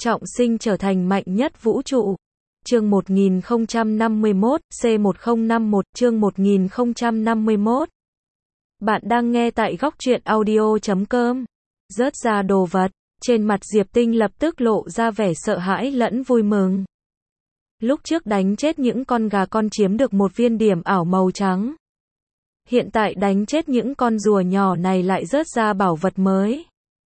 trọng sinh trở thành mạnh nhất vũ trụ. Chương 1051, C1051, chương 1051. Bạn đang nghe tại góc truyện audio.com. Rớt ra đồ vật, trên mặt Diệp Tinh lập tức lộ ra vẻ sợ hãi lẫn vui mừng. Lúc trước đánh chết những con gà con chiếm được một viên điểm ảo màu trắng. Hiện tại đánh chết những con rùa nhỏ này lại rớt ra bảo vật mới.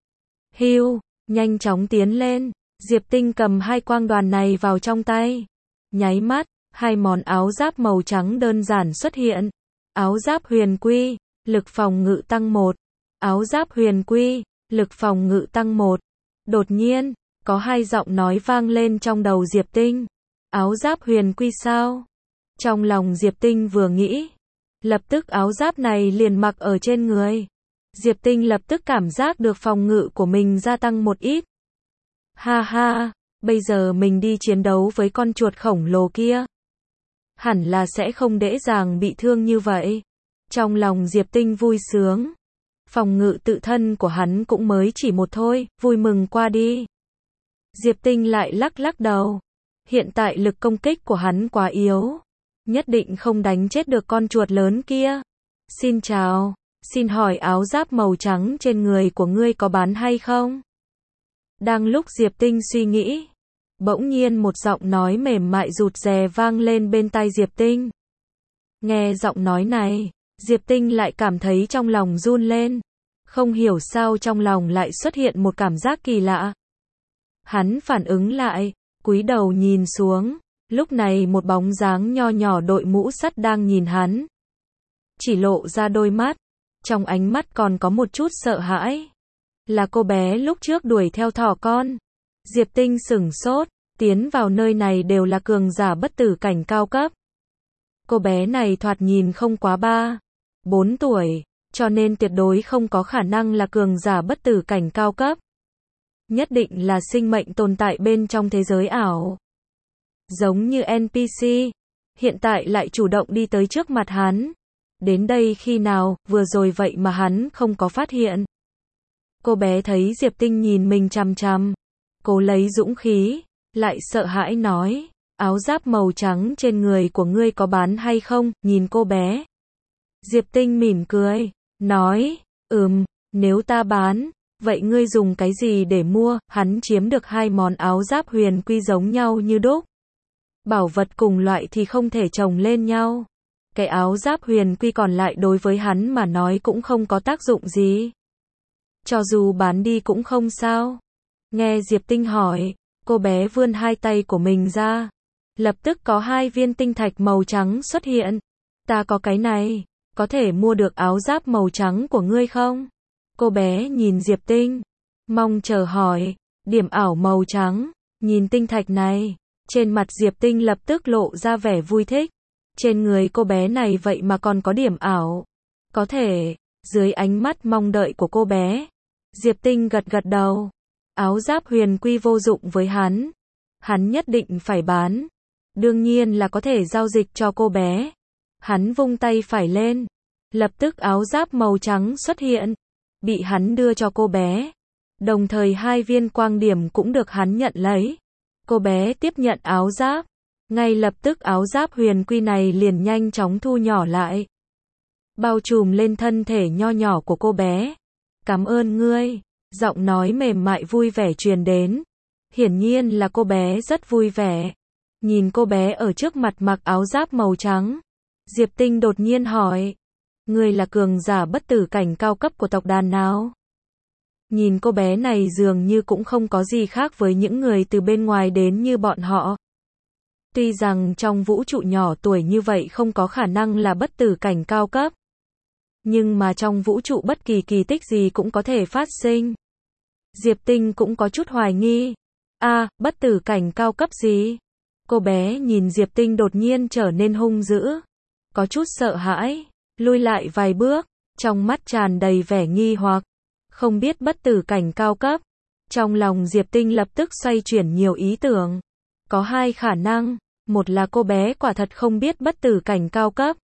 Hưu, nhanh chóng tiến lên. Diệp Tinh cầm hai quang đoàn này vào trong tay. Nháy mắt, hai món áo giáp màu trắng đơn giản xuất hiện. Áo giáp huyền quy, lực phòng ngự tăng 1. Áo giáp huyền quy, lực phòng ngự tăng 1. Đột nhiên, có hai giọng nói vang lên trong đầu Diệp Tinh. Áo giáp huyền quy sao? Trong lòng Diệp Tinh vừa nghĩ, lập tức áo giáp này liền mặc ở trên người. Diệp Tinh lập tức cảm giác được phòng ngự của mình gia tăng một ít. Ha ha, bây giờ mình đi chiến đấu với con chuột khổng lồ kia. Hẳn là sẽ không dễ dàng bị thương như vậy. Trong lòng Diệp Tinh vui sướng. Phòng ngự tự thân của hắn cũng mới chỉ một thôi, vui mừng qua đi. Diệp Tinh lại lắc lắc đầu. Hiện tại lực công kích của hắn quá yếu. Nhất định không đánh chết được con chuột lớn kia. Xin chào, xin hỏi áo giáp màu trắng trên người của ngươi có bán hay không? Đang lúc Diệp Tinh suy nghĩ, bỗng nhiên một giọng nói mềm mại rụt rè vang lên bên tai Diệp Tinh. Nghe giọng nói này, Diệp Tinh lại cảm thấy trong lòng run lên. Không hiểu sao trong lòng lại xuất hiện một cảm giác kỳ lạ. Hắn phản ứng lại, cúi đầu nhìn xuống. Lúc này một bóng dáng nho nhỏ đội mũ sắt đang nhìn hắn. Chỉ lộ ra đôi mắt, trong ánh mắt còn có một chút sợ hãi. Là cô bé lúc trước đuổi theo thỏ con. Diệp Tinh sửng sốt, tiến vào nơi này đều là cường giả bất tử cảnh cao cấp. Cô bé này thoạt nhìn không quá 3-4 tuổi, cho nên tuyệt đối không có khả năng là cường giả bất tử cảnh cao cấp. Nhất định là sinh mệnh tồn tại bên trong thế giới ảo. Giống như NPC, hiện tại lại chủ động đi tới trước mặt hắn. Đến đây khi nào, vừa rồi vậy mà hắn không có phát hiện. Cô bé thấy Diệp Tinh nhìn mình chằm chằm, cố lấy dũng khí, lại sợ hãi nói, áo giáp màu trắng trên người của ngươi có bán hay không, nhìn cô bé. Diệp Tinh mỉm cười, nói, nếu ta bán, vậy ngươi dùng cái gì để mua, hắn chiếm được hai món áo giáp huyền quy giống nhau như đúc. Bảo vật cùng loại thì không thể chồng lên nhau. Cái áo giáp huyền quy còn lại đối với hắn mà nói cũng không có tác dụng gì. Cho dù bán đi cũng không sao. Nghe Diệp Tinh hỏi, cô bé vươn hai tay của mình ra. Lập tức có hai viên tinh thạch màu trắng xuất hiện. Ta có cái này, có thể mua được áo giáp màu trắng của ngươi không? Cô bé nhìn Diệp Tinh, mong chờ hỏi, điểm ảo màu trắng, nhìn tinh thạch này. Trên mặt Diệp Tinh lập tức lộ ra vẻ vui thích. Trên người cô bé này vậy mà còn có điểm ảo. Có thể, dưới ánh mắt mong đợi của cô bé, Diệp Tinh gật gật đầu. Áo giáp huyền quy vô dụng với hắn. Hắn nhất định phải bán. Đương nhiên là có thể giao dịch cho cô bé. Hắn vung tay phải lên. Lập tức áo giáp màu trắng xuất hiện. Bị hắn đưa cho cô bé. Đồng thời hai viên quang điểm cũng được hắn nhận lấy. Cô bé tiếp nhận áo giáp. Ngay lập tức áo giáp huyền quy này liền nhanh chóng thu nhỏ lại. Bao trùm lên thân thể nho nhỏ của cô bé. Cảm ơn ngươi. Giọng nói mềm mại vui vẻ truyền đến. Hiển nhiên là cô bé rất vui vẻ. Nhìn cô bé ở trước mặt mặc áo giáp màu trắng. Diệp Tinh đột nhiên hỏi. Ngươi là cường giả bất tử cảnh cao cấp của tộc đàn nào? Nhìn cô bé này dường như cũng không có gì khác với những người từ bên ngoài đến như bọn họ. Tuy rằng trong vũ trụ nhỏ tuổi như vậy không có khả năng là bất tử cảnh cao cấp. Nhưng mà trong vũ trụ bất kỳ kỳ tích gì cũng có thể phát sinh. Diệp Tinh cũng có chút hoài nghi. Bất tử cảnh cao cấp gì? Cô bé nhìn Diệp Tinh đột nhiên trở nên hung dữ. Có chút sợ hãi, lui lại vài bước, trong mắt tràn đầy vẻ nghi hoặc. Không biết bất tử cảnh cao cấp. Trong lòng Diệp Tinh lập tức xoay chuyển nhiều ý tưởng. Có hai khả năng. Một là cô bé quả thật không biết bất tử cảnh cao cấp.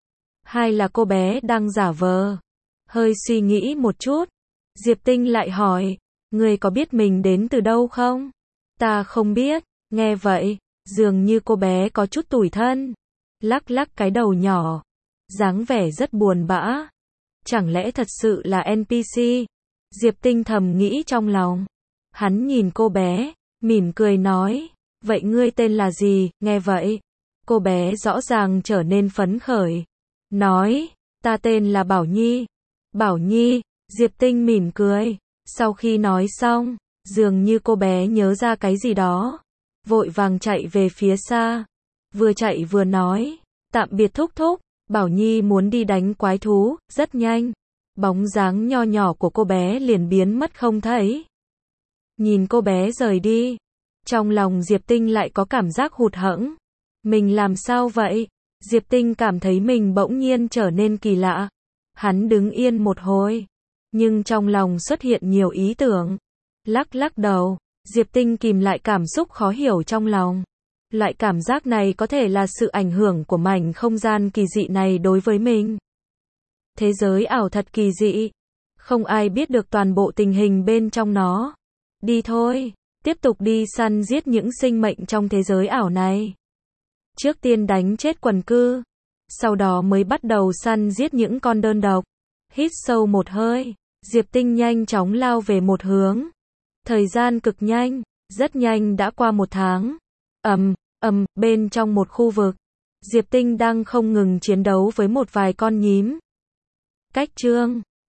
Hai là cô bé đang giả vờ. Hơi suy nghĩ một chút, Diệp Tinh lại hỏi, ngươi có biết mình đến từ đâu không? Ta không biết. Nghe vậy, dường như cô bé có chút tủi thân. Lắc lắc cái đầu nhỏ. Dáng vẻ rất buồn bã. Chẳng lẽ thật sự là NPC? Diệp Tinh thầm nghĩ trong lòng. Hắn nhìn cô bé, mỉm cười nói. Vậy ngươi tên là gì? Nghe vậy, cô bé rõ ràng trở nên phấn khởi. Nói, ta tên là Bảo Nhi. Bảo Nhi, Diệp Tinh mỉm cười. Sau khi nói xong, dường như cô bé nhớ ra cái gì đó. Vội vàng chạy về phía xa. Vừa chạy vừa nói, tạm biệt thúc thúc. Bảo Nhi muốn đi đánh quái thú, rất nhanh. Bóng dáng nho nhỏ của cô bé liền biến mất không thấy. Nhìn cô bé rời đi, trong lòng Diệp Tinh lại có cảm giác hụt hẫng. Mình làm sao vậy? Diệp Tinh cảm thấy mình bỗng nhiên trở nên kỳ lạ. Hắn đứng yên một hồi, nhưng trong lòng xuất hiện nhiều ý tưởng. Lắc lắc đầu, Diệp Tinh kìm lại cảm xúc khó hiểu trong lòng. Loại cảm giác này có thể là sự ảnh hưởng của mảnh không gian kỳ dị này đối với mình. Thế giới ảo thật kỳ dị. Không ai biết được toàn bộ tình hình bên trong nó. Đi thôi, tiếp tục đi săn giết những sinh mệnh trong thế giới ảo này. Trước tiên đánh chết quần cư, sau đó mới bắt đầu săn giết những con đơn độc. Hít sâu một hơi, Diệp Tinh nhanh chóng lao về một hướng. Thời gian cực nhanh, rất nhanh đã qua 1 tháng. Bên trong một khu vực, Diệp Tinh đang không ngừng chiến đấu với một vài con nhím. Cách chương